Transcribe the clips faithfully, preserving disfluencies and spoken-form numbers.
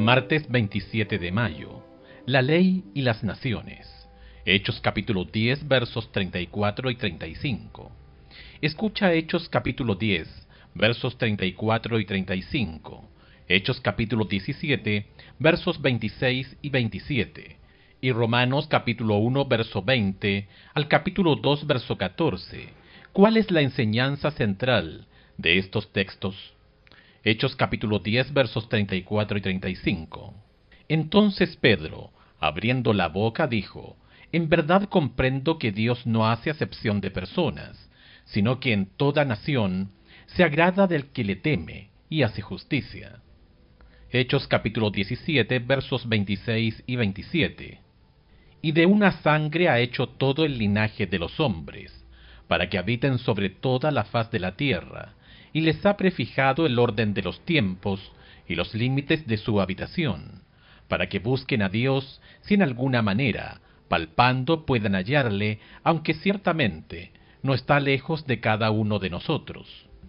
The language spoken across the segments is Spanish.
Martes veintisiete de mayo. La ley y las naciones. Hechos capítulo diez, versos treinta y cuatro y treinta y cinco. Escucha Hechos capítulo diez, versos treinta y cuatro y treinta y cinco. Hechos capítulo diecisiete, versos veintiséis y veintisiete. Y Romanos capítulo uno, verso veinte, al capítulo dos, verso catorce. ¿Cuál es la enseñanza central de estos textos? Hechos capítulo diez, versos treinta y cuatro y treinta y cinco. Entonces Pedro, abriendo la boca, dijo: En verdad comprendo que Dios no hace acepción de personas, sino que en toda nación se agrada del que le teme y hace justicia. Hechos capítulo diecisiete, versos veintiséis y veintisiete. Y de una sangre ha hecho todo el linaje de los hombres, para que habiten sobre toda la faz de la tierra, y les ha prefijado el orden de los tiempos y los límites de su habitación, para que busquen a Dios si en alguna manera, palpando, puedan hallarle, aunque ciertamente no está lejos de cada uno de nosotros.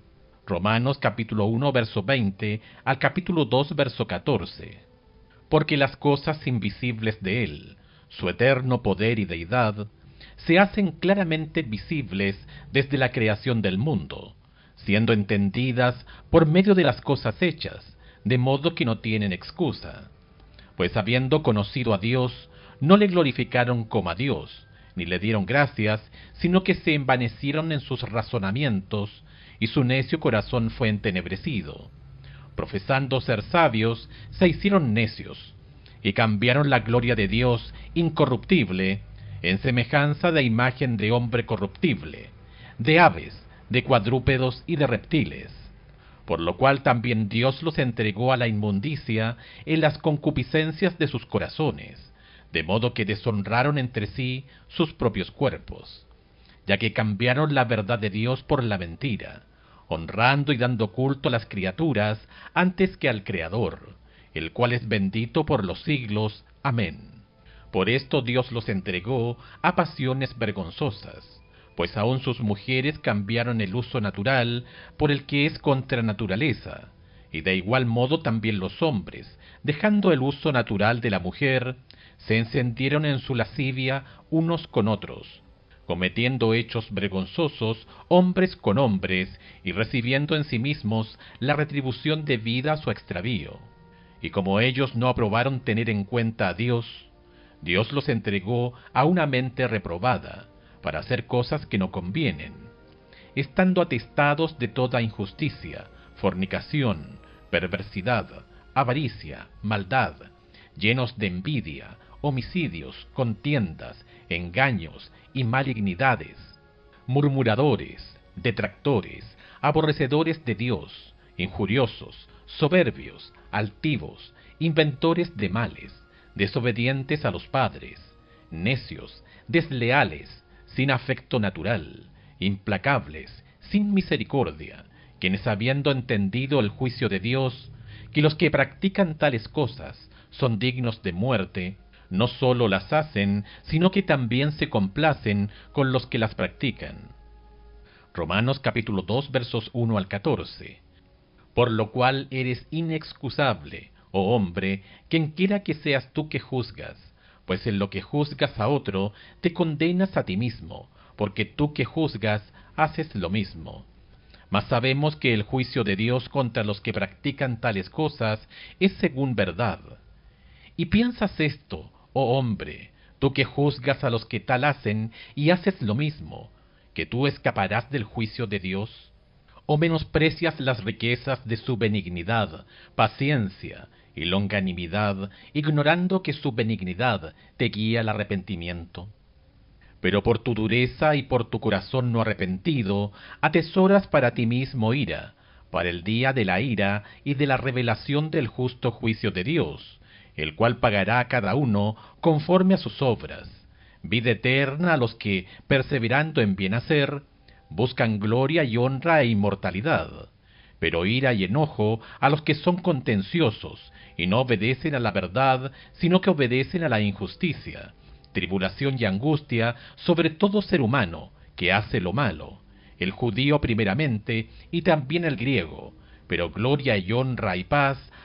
Romanos capítulo uno, verso veinte, al capítulo dos, verso catorce. Porque las cosas invisibles de Él, su eterno poder y deidad, se hacen claramente visibles desde la creación del mundo, siendo entendidas por medio de las cosas hechas, de modo que no tienen excusa. Pues habiendo conocido a Dios, no le glorificaron como a Dios, ni le dieron gracias, sino que se envanecieron en sus razonamientos, y su necio corazón fue entenebrecido. Profesando ser sabios, se hicieron necios, y cambiaron la gloria de Dios incorruptible en semejanza de imagen de hombre corruptible, de aves, de cuadrúpedos y de reptiles, por lo cual también Dios los entregó a la inmundicia en las concupiscencias de sus corazones, de modo que deshonraron entre sí sus propios cuerpos, ya que cambiaron la verdad de Dios por la mentira, honrando y dando culto a las criaturas antes que al Creador, el cual es bendito por los siglos. Amén. Por esto Dios los entregó a pasiones vergonzosas, pues aun sus mujeres cambiaron el uso natural por el que es contra naturaleza, y de igual modo también los hombres, dejando el uso natural de la mujer, se encendieron en su lascivia unos con otros, cometiendo hechos vergonzosos hombres con hombres, y recibiendo en sí mismos la retribución debida a su extravío. Y como ellos no aprobaron tener en cuenta a Dios, Dios los entregó a una mente reprobada, para hacer cosas que no convienen, estando atestados de toda injusticia, fornicación, perversidad, avaricia, maldad, llenos de envidia, homicidios, contiendas, engaños y malignidades, murmuradores, detractores, aborrecedores de Dios, injuriosos, soberbios, altivos, inventores de males, desobedientes a los padres, necios, desleales, sin afecto natural, implacables, sin misericordia, quienes habiendo entendido el juicio de Dios, que los que practican tales cosas son dignos de muerte, no sólo las hacen, sino que también se complacen con los que las practican. Romanos capítulo dos, versos uno al catorce. Por lo cual eres inexcusable, oh hombre, quien quiera que seas tú que juzgas, pues en lo que juzgas a otro, te condenas a ti mismo, porque tú que juzgas, haces lo mismo. Mas sabemos que el juicio de Dios contra los que practican tales cosas es según verdad. Y piensas esto, oh hombre, tú que juzgas a los que tal hacen y haces lo mismo, que tú escaparás del juicio de Dios. ¿O menosprecias las riquezas de su benignidad, paciencia y longanimidad, ignorando que su benignidad te guía al arrepentimiento? Pero por tu dureza y por tu corazón no arrepentido, atesoras para ti mismo ira, para el día de la ira y de la revelación del justo juicio de Dios, el cual pagará a cada uno conforme a sus obras, vida eterna a los que, perseverando en bien hacer, buscan gloria y honra e inmortalidad, pero ira y enojo a los que son contenciosos y no obedecen a la verdad, sino que obedecen a la injusticia, tribulación y angustia sobre todo ser humano que hace lo malo, el judío primeramente y también el griego, pero gloria y honra y paz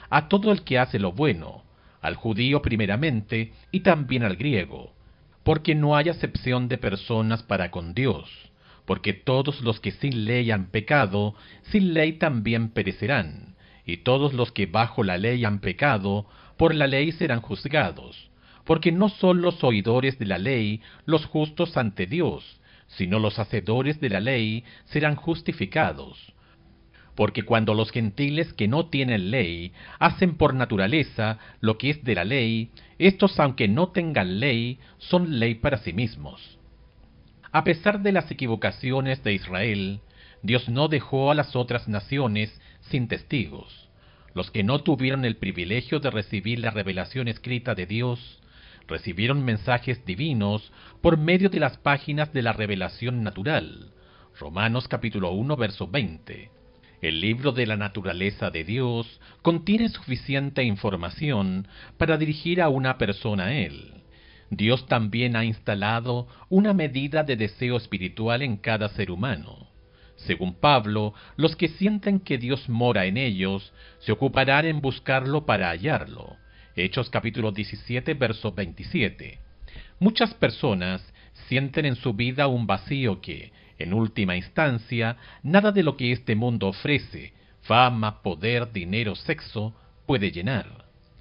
a todo el que hace lo bueno, al judío primeramente y también al griego, porque no hay acepción de personas para con Dios, porque todos los que sin ley han pecado, sin ley también perecerán, y todos los que bajo la ley han pecado, por la ley serán juzgados, porque no son los oidores de la ley los justos ante Dios, sino los hacedores de la ley serán justificados. Porque cuando los gentiles que no tienen ley hacen por naturaleza lo que es de la ley, estos aunque no tengan ley, son ley para sí mismos. A pesar de las equivocaciones de Israel, Dios no dejó a las otras naciones sin testigos. Los que no tuvieron el privilegio de recibir la revelación escrita de Dios, recibieron mensajes divinos por medio de las páginas de la revelación natural. Romanos capítulo uno, verso veinte. El libro de la naturaleza de Dios contiene suficiente información para dirigir a una persona a él. Dios también ha instalado una medida de deseo espiritual en cada ser humano. Según Pablo, los que sienten que Dios mora en ellos se ocuparán en buscarlo para hallarlo. Hechos capítulo diecisiete, verso veintisiete. Muchas personas sienten en su vida un vacío que, en última instancia, nada de lo que este mundo ofrece, fama, poder, dinero, sexo, puede llenar.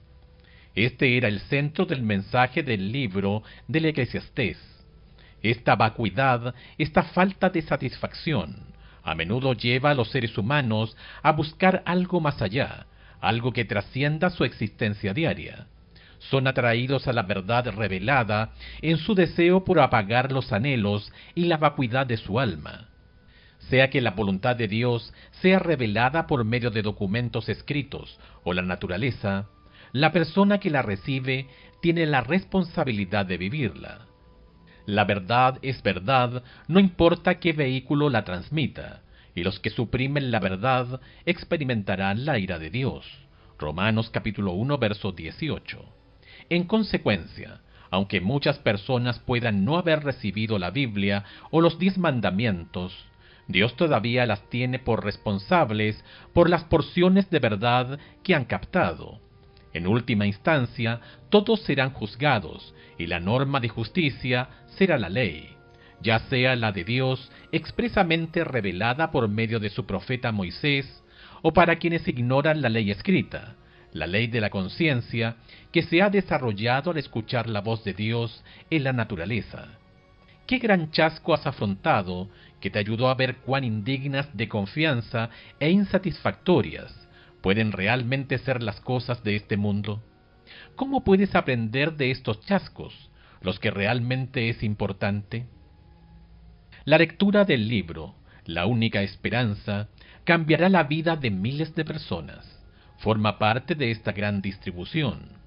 Este era el centro del mensaje del libro del Eclesiastés. Esta vacuidad, esta falta de satisfacción, a menudo lleva a los seres humanos a buscar algo más allá, algo que trascienda su existencia diaria. Son atraídos a la verdad revelada en su deseo por apagar los anhelos y la vacuidad de su alma. Sea que la voluntad de Dios sea revelada por medio de documentos escritos o la naturaleza, la persona que la recibe tiene la responsabilidad de vivirla. La verdad es verdad, no importa qué vehículo la transmita, y los que suprimen la verdad experimentarán la ira de Dios. Romanos capítulo uno, verso dieciocho. En consecuencia, aunque muchas personas puedan no haber recibido la Biblia o los diez mandamientos, Dios todavía las tiene por responsables por las porciones de verdad que han captado. En última instancia, todos serán juzgados, y la norma de justicia será la ley, ya sea la de Dios expresamente revelada por medio de su profeta Moisés, o para quienes ignoran la ley escrita, la ley de la conciencia que se ha desarrollado al escuchar la voz de Dios en la naturaleza. ¿Qué gran chasco has afrontado que te ayudó a ver cuán indignas de confianza e insatisfactorias pueden realmente ser las cosas de este mundo? ¿Cómo puedes aprender de estos chascos, los que realmente es importante? La lectura del libro, La única esperanza, cambiará la vida de miles de personas. Forma parte de esta gran distribución.